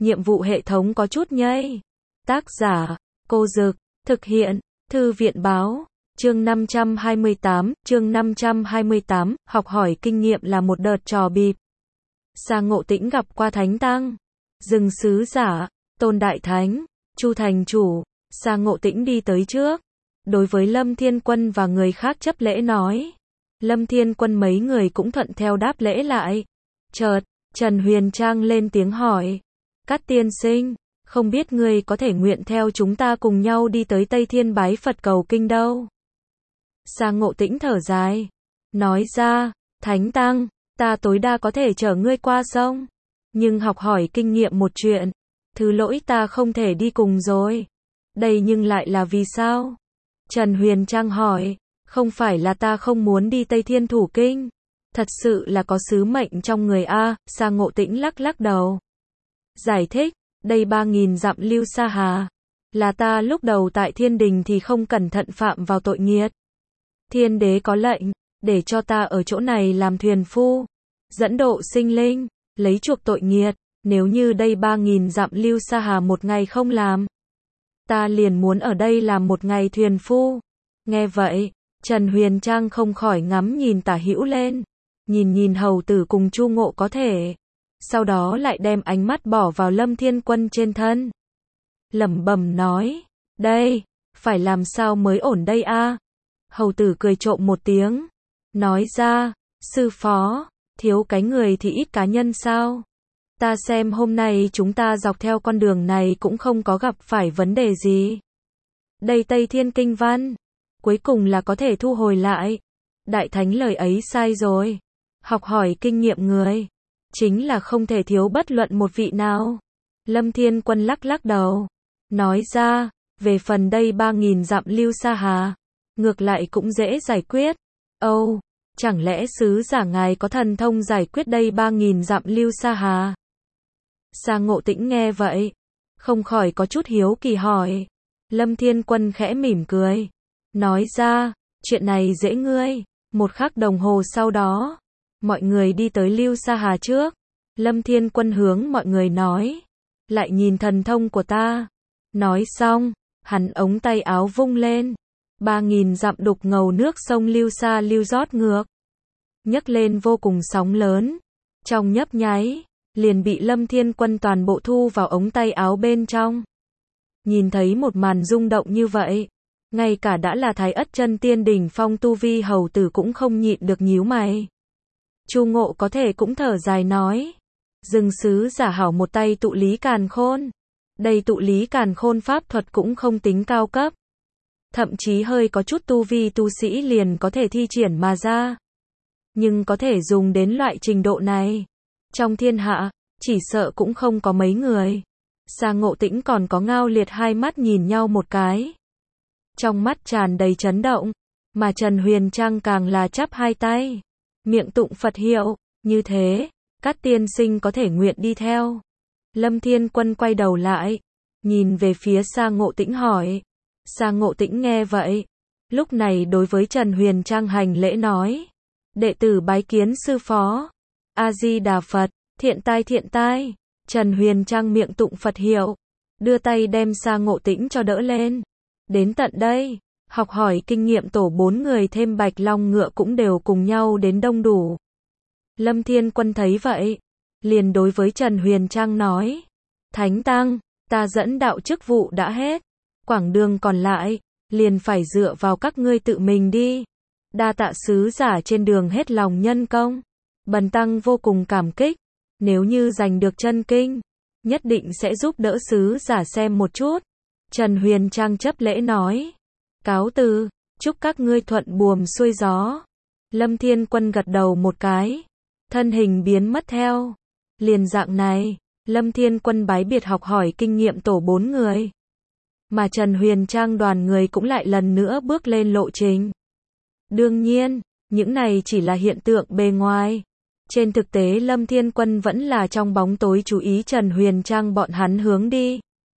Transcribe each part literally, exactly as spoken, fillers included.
nhiệm vụ hệ thống có chút nhây. Tác giả, Cô Dực, thực hiện, Thư viện Báo. Chương năm trăm hai mươi tám, chương năm trăm hai mươi tám, học hỏi kinh nghiệm là một đợt trò bịp. Sa Ngộ Tĩnh gặp qua Thánh Tăng, Dừng Sứ Giả, Tôn Đại Thánh, Chu Thành Chủ. Sa Ngộ Tĩnh đi tới trước, đối với Lâm Thiên Quân và người khác chấp lễ nói. Lâm Thiên Quân mấy người cũng thuận theo đáp lễ lại. Chợt, Trần Huyền Trang lên tiếng hỏi. Cát tiên sinh, không biết ngươi có thể nguyện theo chúng ta cùng nhau đi tới Tây Thiên bái Phật cầu kinh đâu? Sa Ngộ Tĩnh thở dài, nói ra, Thánh Tăng, ta tối đa có thể chở ngươi qua sông, nhưng học hỏi kinh nghiệm một chuyện, thứ lỗi ta không thể đi cùng rồi. Đây nhưng lại là vì sao? Trần Huyền Trang hỏi, không phải là ta không muốn đi Tây Thiên thủ kinh, thật sự là có sứ mệnh trong người a. Sa Ngộ Tĩnh lắc lắc đầu. Giải thích, đây ba nghìn dặm lưu sa hà, là ta lúc đầu tại thiên đình thì không cẩn thận phạm vào tội nghiệt. Thiên đế có lệnh, để cho ta ở chỗ này làm thuyền phu, dẫn độ sinh linh, lấy chuộc tội nghiệt. Nếu như đây ba nghìn dặm lưu sa hà một ngày không làm, ta liền muốn ở đây làm một ngày thuyền phu. Nghe vậy, Trần Huyền Trang không khỏi ngắm nhìn Tả Hữu lên, nhìn nhìn hầu tử cùng Chu Ngộ có thể, sau đó lại đem ánh mắt bỏ vào Lâm Thiên Quân trên thân. Lẩm bẩm nói, đây, phải làm sao mới ổn đây a? Hầu tử cười trộm một tiếng, nói ra, sư phó, thiếu cái người thì ít cá nhân sao? Ta xem hôm nay chúng ta dọc theo con đường này cũng không có gặp phải vấn đề gì. Đây Tây Thiên Kinh Văn, cuối cùng là có thể thu hồi lại. Đại Thánh lời ấy sai rồi. Học hỏi kinh nghiệm người, chính là không thể thiếu bất luận một vị nào. Lâm Thiên Quân lắc lắc đầu, nói ra, về phần đây ba nghìn dặm lưu sa hà, ngược lại cũng dễ giải quyết. Âu, chẳng lẽ sứ giả ngài có thần thông giải quyết đây ba nghìn dặm lưu sa hà? Sa Ngộ Tĩnh nghe vậy, không khỏi có chút hiếu kỳ hỏi. Lâm Thiên Quân khẽ mỉm cười, nói ra, chuyện này dễ ngươi. Một khắc đồng hồ sau đó, mọi người đi tới lưu sa hà trước. Lâm Thiên Quân hướng mọi người nói, lại nhìn thần thông của ta. Nói xong, hắn ống tay áo vung lên, ba nghìn dặm đục ngầu nước sông lưu sa lưu rót ngược, nhấc lên vô cùng sóng lớn. Trong nhấp nháy, liền bị Lâm Thiên Quân toàn bộ thu vào ống tay áo bên trong. Nhìn thấy một màn rung động như vậy, ngay cả đã là Thái Ất chân tiên đỉnh phong tu vi hầu tử cũng không nhịn được nhíu mày. Chu Ngộ có thể cũng thở dài nói, Dừng Sứ Giả hảo một tay tụ lý càn khôn. Đây tụ lý càn khôn pháp thuật cũng không tính cao cấp, thậm chí hơi có chút tu vi tu sĩ liền có thể thi triển mà ra. Nhưng có thể dùng đến loại trình độ này, trong thiên hạ, chỉ sợ cũng không có mấy người. Sa Ngộ Tĩnh còn có Ngao Liệt hai mắt nhìn nhau một cái, trong mắt tràn đầy chấn động, mà Trần Huyền Trang càng là chắp hai tay, miệng tụng Phật hiệu, như thế, Cát tiên sinh có thể nguyện đi theo. Lâm Thiên Quân quay đầu lại, nhìn về phía Sa Ngộ Tĩnh hỏi. Sa Ngộ Tĩnh nghe vậy, lúc này đối với Trần Huyền Trang hành lễ nói, đệ tử bái kiến sư phó. A-di-đà Phật, thiện tai thiện tai. Trần Huyền Trang miệng tụng Phật hiệu, đưa tay đem Sa Ngộ Tĩnh cho đỡ lên. Đến tận đây, học hỏi kinh nghiệm tổ bốn người thêm Bạch Long Ngựa cũng đều cùng nhau đến đông đủ. Lâm Thiên Quân thấy vậy, liền đối với Trần Huyền Trang nói, Thánh Tăng, ta dẫn đạo chức vụ đã hết, quãng đường còn lại, liền phải dựa vào các ngươi tự mình đi. Đa tạ sứ giả trên đường hết lòng nhân công, bần tăng vô cùng cảm kích. Nếu như giành được chân kinh, nhất định sẽ giúp đỡ sứ giả xem một chút. Trần Huyền Trang chấp lễ nói, cáo từ, chúc các ngươi thuận buồm xuôi gió. Lâm Thiên Quân gật đầu một cái, thân hình biến mất theo. Liền dạng này, Lâm Thiên Quân bái biệt học hỏi kinh nghiệm tổ bốn người, mà Trần Huyền Trang đoàn người cũng lại lần nữa bước lên lộ trình. Đương nhiên, những này chỉ là hiện tượng bề ngoài. Trên thực tế Lâm Thiên Quân vẫn là trong bóng tối chú ý Trần Huyền Trang bọn hắn hướng đi.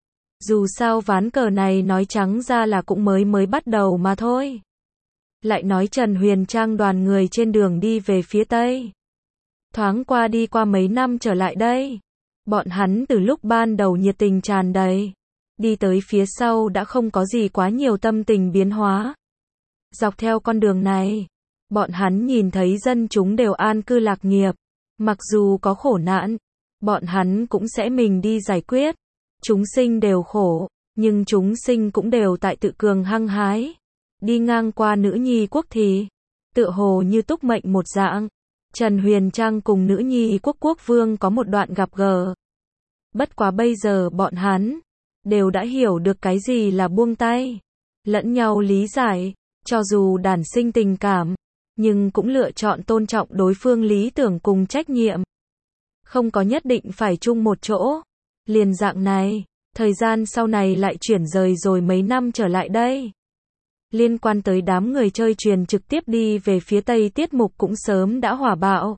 Dù sao ván cờ này nói trắng ra là cũng mới mới bắt đầu mà thôi. Lại nói Trần Huyền Trang đoàn người trên đường đi về phía Tây. Thoáng qua đi qua mấy năm trở lại đây, Bọn hắn từ lúc ban đầu nhiệt tình tràn đầy, đi tới phía sau đã không có gì quá nhiều tâm tình biến hóa. Dọc theo con đường này, bọn hắn nhìn thấy dân chúng đều an cư lạc nghiệp, mặc dù có khổ nạn, bọn hắn cũng sẽ mình đi giải quyết. Chúng sinh đều khổ, nhưng chúng sinh cũng đều tại tự cường hăng hái. Đi ngang qua nữ nhi quốc thì, tựa hồ như túc mệnh một dạng. Trần Huyền Trang cùng nữ nhi quốc quốc vương có một đoạn gặp gỡ. Bất quá bây giờ bọn hắn đều đã hiểu được cái gì là buông tay, lẫn nhau lý giải, cho dù đản sinh tình cảm, nhưng cũng lựa chọn tôn trọng đối phương lý tưởng cùng trách nhiệm. Không có nhất định phải chung một chỗ. Liền dạng này, thời gian sau này lại chuyển rời rồi mấy năm trở lại đây. Liên quan tới đám người chơi truyền trực tiếp đi về phía Tây tiết mục cũng sớm đã hỏa bạo.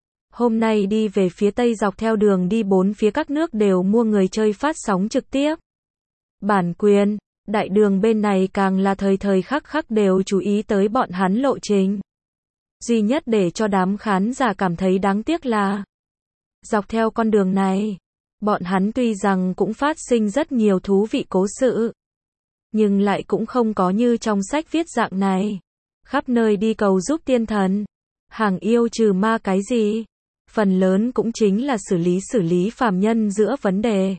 Hôm nay đi về phía Tây dọc theo đường đi bốn phía các nước đều mua người chơi phát sóng trực tiếp. Bản quyền, đại đường bên này càng là thời thời khắc khắc đều chú ý tới bọn hắn lộ trình. Duy nhất để cho đám khán giả cảm thấy đáng tiếc là, dọc theo con đường này, bọn hắn tuy rằng cũng phát sinh rất nhiều thú vị cố sự, nhưng lại cũng không có như trong sách viết dạng này. Khắp nơi đi cầu giúp tiên thần, hàng yêu trừ ma cái gì. Phần lớn cũng chính là xử lý xử lý phàm nhân giữa vấn đề.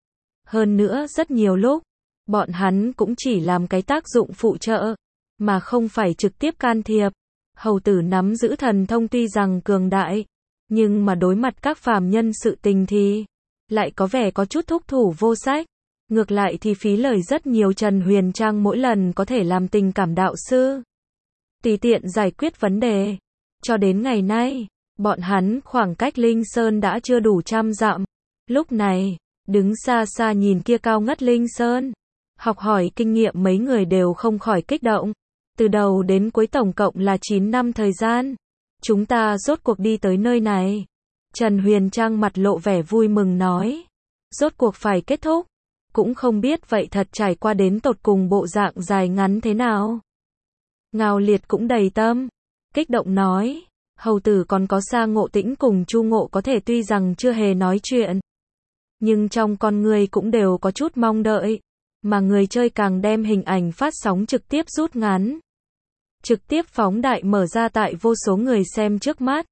Hơn nữa rất nhiều lúc, bọn hắn cũng chỉ làm cái tác dụng phụ trợ, mà không phải trực tiếp can thiệp. Hầu tử nắm giữ thần thông tuy rằng cường đại, nhưng mà đối mặt các phàm nhân sự tình thì lại có vẻ có chút thúc thủ vô sách. Ngược lại thì phí lời rất nhiều. Trần Huyền Trang mỗi lần có thể làm tình cảm đạo sư, tùy tiện giải quyết vấn đề. Cho đến ngày nay, bọn hắn khoảng cách Linh Sơn đã chưa đủ trăm dặm. Lúc này, đứng xa xa nhìn kia cao ngất Linh Sơn, học hỏi kinh nghiệm mấy người đều không khỏi kích động. Từ đầu đến cuối tổng cộng là chín năm thời gian, chúng ta rốt cuộc đi tới nơi này. Trần Huyền Trang mặt lộ vẻ vui mừng nói, rốt cuộc phải kết thúc. Cũng không biết vậy thật trải qua đến tột cùng bộ dạng dài ngắn thế nào. Ngao Liệt cũng đầy tâm, kích động nói, hầu tử còn có Sa Ngộ Tĩnh cùng Chu Ngộ có thể tuy rằng chưa hề nói chuyện, nhưng trong con người cũng đều có chút mong đợi, mà người chơi càng đem hình ảnh phát sóng trực tiếp rút ngắn, trực tiếp phóng đại mở ra tại vô số người xem trước mắt,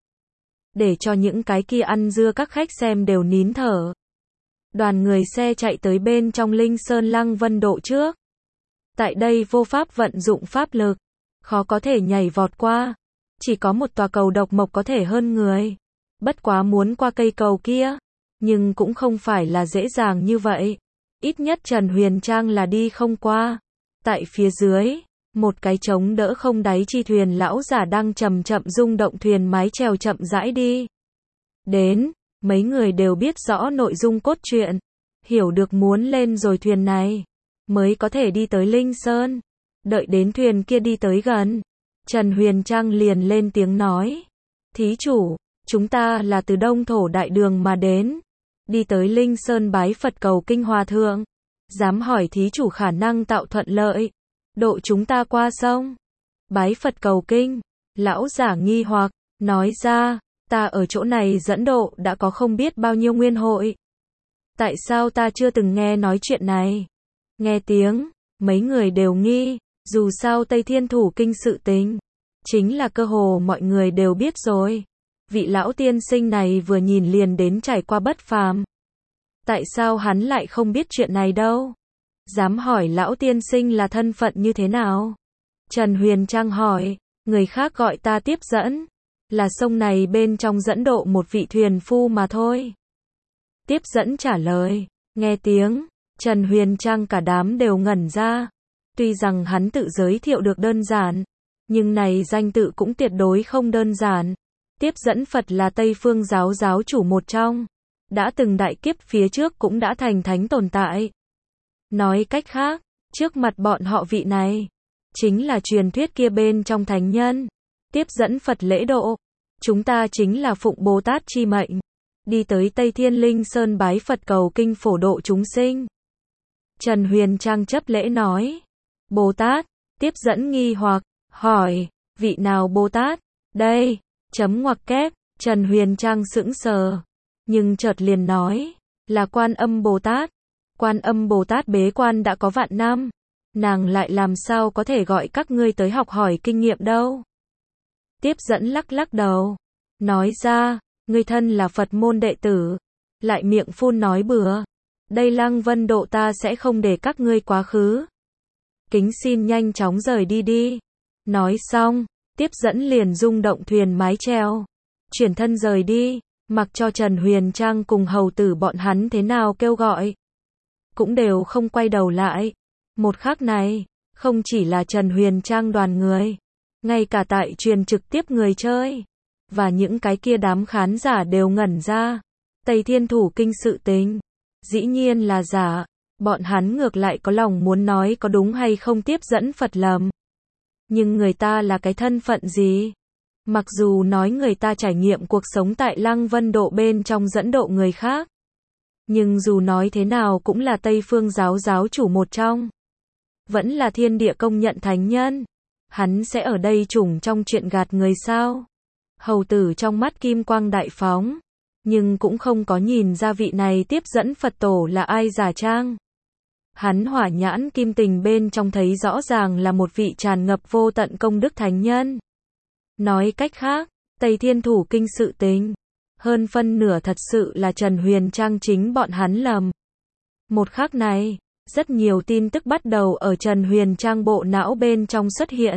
để cho những cái kia ăn dưa các khách xem đều nín thở. Đoàn người xe chạy tới bên trong Linh Sơn Lăng Vân Độ trước. Tại đây vô pháp vận dụng pháp lực, khó có thể nhảy vọt qua. Chỉ có một tòa cầu độc mộc có thể hơn người. Bất quá muốn qua cây cầu kia, nhưng cũng không phải là dễ dàng như vậy. Ít nhất Trần Huyền Trang là đi không qua. Tại phía dưới, một cái trống đỡ không đáy chi thuyền lão giả đang chậm chậm rung động thuyền mái chèo chậm rãi đi. Đến, mấy người đều biết rõ nội dung cốt truyện, hiểu được muốn lên rồi thuyền này, mới có thể đi tới Linh Sơn. Đợi đến thuyền kia đi tới gần, Trần Huyền Trang liền lên tiếng nói, thí chủ, chúng ta là từ Đông Thổ Đại Đường mà đến, đi tới Linh Sơn bái Phật cầu kinh hòa thượng, dám hỏi thí chủ khả năng tạo thuận lợi, độ chúng ta qua sông. Bái Phật cầu kinh, lão giả nghi hoặc, nói ra, ta ở chỗ này dẫn độ đã có không biết bao nhiêu nguyên hội. Tại sao ta chưa từng nghe nói chuyện này? Nghe tiếng, mấy người đều nghi, dù sao Tây Thiên Thủ Kinh sự tình, chính là cơ hồ mọi người đều biết rồi. Vị lão tiên sinh này vừa nhìn liền đến trải qua bất phàm. Tại sao hắn lại không biết chuyện này đâu? Dám hỏi lão tiên sinh là thân phận như thế nào? Trần Huyền Trang hỏi, người khác gọi ta tiếp dẫn, là sông này bên trong dẫn độ một vị thuyền phu mà thôi. Tiếp dẫn trả lời, nghe tiếng, Trần Huyền Trang cả đám đều ngẩn ra. Tuy rằng hắn tự giới thiệu được đơn giản, nhưng này danh tự cũng tuyệt đối không đơn giản. Tiếp dẫn Phật là Tây Phương giáo giáo chủ một trong, đã từng đại kiếp phía trước cũng đã thành thánh tồn tại. Nói cách khác, trước mặt bọn họ vị này, chính là truyền thuyết kia bên trong thánh nhân. Tiếp dẫn Phật lễ độ, chúng ta chính là phụng Bồ Tát chi mệnh, đi tới Tây Thiên Linh Sơn bái Phật cầu kinh phổ độ chúng sinh. Trần Huyền Trang chấp lễ nói, Bồ Tát. Tiếp dẫn nghi hoặc, hỏi, vị nào Bồ Tát? Đây, chấm ngoặc kép, Trần Huyền Trang sững sờ, nhưng chợt liền nói, là Quan Âm Bồ Tát. Quan Âm Bồ Tát bế quan đã có vạn năm, nàng lại làm sao có thể gọi các ngươi tới học hỏi kinh nghiệm đâu. Tiếp dẫn lắc lắc đầu, nói ra, ngươi thân là Phật môn đệ tử, lại miệng phun nói bừa. Đây Lăng Vân Độ ta sẽ không để các ngươi quá khứ. Kính xin nhanh chóng rời đi đi. Nói xong, tiếp dẫn liền rung động thuyền mái chèo, chuyển thân rời đi, mặc cho Trần Huyền Trang cùng hầu tử bọn hắn thế nào kêu gọi, cũng đều không quay đầu lại. Một khắc này, không chỉ là Trần Huyền Trang đoàn người, ngay cả tại truyền trực tiếp người chơi, và những cái kia đám khán giả đều ngẩn ra. Tây Thiên Thủ Kinh sự tình, dĩ nhiên là giả, bọn hắn ngược lại có lòng muốn nói có đúng hay không tiếp dẫn Phật lầm. Nhưng người ta là cái thân phận gì? Mặc dù nói người ta trải nghiệm cuộc sống tại Lăng Vân Độ bên trong dẫn độ người khác, nhưng dù nói thế nào cũng là Tây Phương giáo giáo chủ một trong, vẫn là thiên địa công nhận thánh nhân. Hắn sẽ ở đây trùng trong chuyện gạt người sao? Hầu tử trong mắt kim quang đại phóng, nhưng cũng không có nhìn ra vị này tiếp dẫn Phật tổ là ai giả trang. Hắn hỏa nhãn kim tình bên trong thấy rõ ràng là một vị tràn ngập vô tận công đức thánh nhân. Nói cách khác, Tây Thiên Thủ Kinh sự tình, hơn phân nửa thật sự là Trần Huyền Trang chính bọn hắn lầm. Một khắc này, rất nhiều tin tức bắt đầu ở Trần Huyền Trang bộ não bên trong xuất hiện.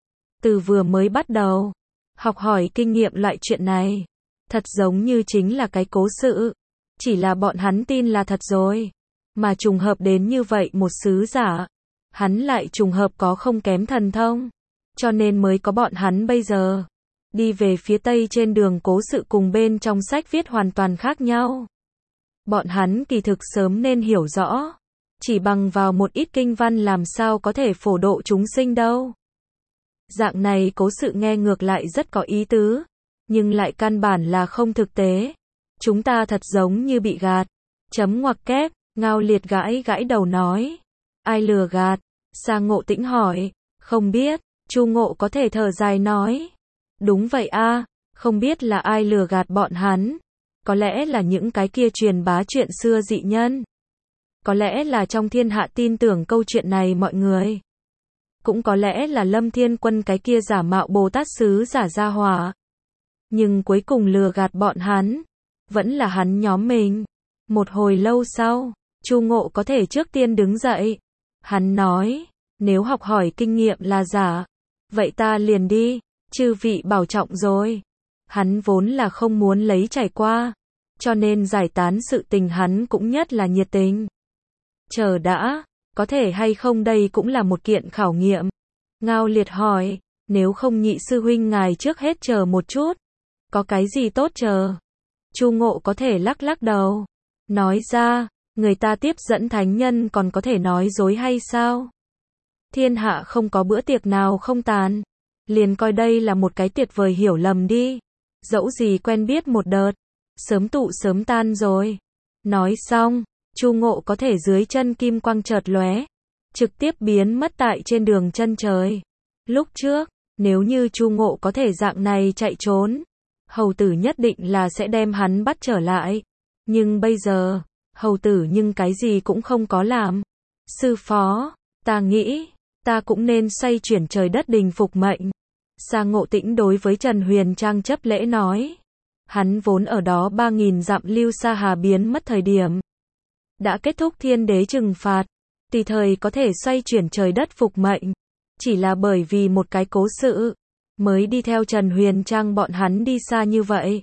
Từ vừa mới bắt đầu, học hỏi kinh nghiệm loại chuyện này, thật giống như chính là cái cố sự. Chỉ là bọn hắn tin là thật rồi. Mà trùng hợp đến như vậy một sứ giả, hắn lại trùng hợp có không kém thần thông, cho nên mới có bọn hắn bây giờ. Đi về phía Tây trên đường cố sự cùng bên trong sách viết hoàn toàn khác nhau. Bọn hắn kỳ thực sớm nên hiểu rõ, chỉ bằng vào một ít kinh văn làm sao có thể phổ độ chúng sinh đâu. Dạng này cố sự nghe ngược lại rất có ý tứ, nhưng lại căn bản là không thực tế. Chúng ta thật giống như bị gạt. Chấm ngoặc kép, Ngao Liệt gãi gãi đầu nói. Ai lừa gạt? Sa Ngộ Tĩnh hỏi. Không biết. Chu Ngộ có thể thở dài nói. Đúng vậy a, không biết là ai lừa gạt bọn hắn. Có lẽ là những cái kia truyền bá chuyện xưa dị nhân. Có lẽ là trong thiên hạ tin tưởng câu chuyện này mọi người. Cũng có lẽ là Lâm Thiên Quân cái kia giả mạo Bồ Tát sứ giả gia hỏa. Nhưng cuối cùng lừa gạt bọn hắn, vẫn là hắn nhóm mình. Một hồi lâu sau, Chu Ngộ có thể trước tiên đứng dậy. Hắn nói, nếu học hỏi kinh nghiệm là giả, vậy ta liền đi, chư vị bảo trọng rồi. Hắn vốn là không muốn lấy trải qua, cho nên giải tán sự tình hắn cũng nhất là nhiệt tình. Chờ đã, có thể hay không đây cũng là một kiện khảo nghiệm. Ngao Liệt hỏi, nếu không nhị sư huynh ngài trước hết chờ một chút. Có cái gì tốt chờ? Chu Ngộ có thể lắc lắc đầu, nói ra, người ta tiếp dẫn thánh nhân còn có thể nói dối hay sao? Thiên hạ không có bữa tiệc nào không tàn, liền coi đây là một cái tuyệt vời hiểu lầm đi. Dẫu gì quen biết một đợt, sớm tụ sớm tan rồi. Nói xong, Chu Ngộ có thể dưới chân kim quang chợt lóe, trực tiếp biến mất tại trên đường chân trời. Lúc trước, nếu như Chu Ngộ có thể dạng này chạy trốn, hầu tử nhất định là sẽ đem hắn bắt trở lại. Nhưng bây giờ, hầu tử nhưng cái gì cũng không có làm. Sư phó, ta nghĩ, ta cũng nên xoay chuyển trời đất đình phục mệnh. Sa Ngộ Tĩnh đối với Trần Huyền Trang chấp lễ nói. Hắn vốn ở đó ba nghìn dặm lưu sa hà biến mất thời điểm. Đã kết thúc thiên đế trừng phạt, tùy thời có thể xoay chuyển trời đất phục mệnh. Chỉ là bởi vì một cái cố sự, mới đi theo Trần Huyền Trang bọn hắn đi xa như vậy.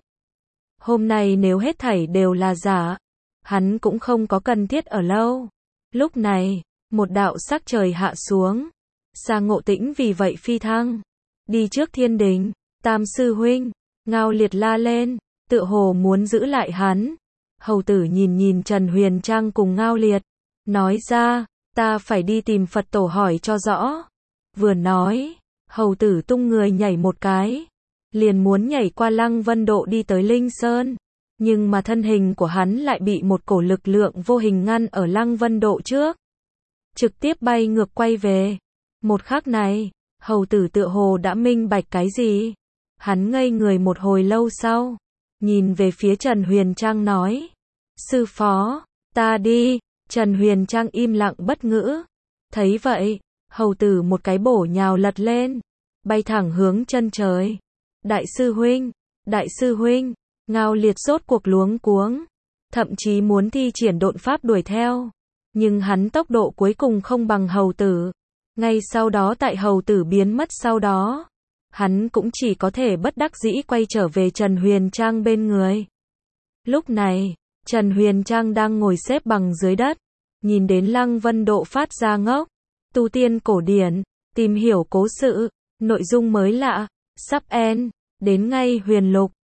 Hôm nay nếu hết thảy đều là giả, hắn cũng không có cần thiết ở lâu. Lúc này, một đạo sắc trời hạ xuống. Sa Ngộ Tĩnh vì vậy phi thăng, đi trước thiên đình. Tam sư huynh, Ngao Liệt la lên, tựa hồ muốn giữ lại hắn. Hầu tử nhìn nhìn Trần Huyền Trang cùng Ngao Liệt, nói ra, ta phải đi tìm Phật tổ hỏi cho rõ. Vừa nói, hầu tử tung người nhảy một cái, liền muốn nhảy qua Lăng Vân Độ đi tới Linh Sơn. Nhưng mà thân hình của hắn lại bị một cổ lực lượng vô hình ngăn ở Lăng Vân Độ trước. Trực tiếp bay ngược quay về. Một khắc này, hầu tử tựa hồ đã minh bạch cái gì. Hắn ngây người một hồi lâu sau, nhìn về phía Trần Huyền Trang nói. Sư phó, ta đi. Trần Huyền Trang im lặng bất ngữ. Thấy vậy, hầu tử một cái bổ nhào lật lên, bay thẳng hướng chân trời. Đại sư huynh, đại sư huynh, Ngao Liệt rốt cuộc luống cuống, thậm chí muốn thi triển độn pháp đuổi theo, nhưng hắn tốc độ cuối cùng không bằng hầu tử. Ngay sau đó tại hầu tử biến mất sau đó, hắn cũng chỉ có thể bất đắc dĩ quay trở về Trần Huyền Trang bên người. Lúc này, Trần Huyền Trang đang ngồi xếp bằng dưới đất, nhìn đến Lăng Vân Độ phát ra ngốc. Tu tiên cổ điển, tìm hiểu cố sự, nội dung mới lạ, sắp end, đến ngay huyền lục.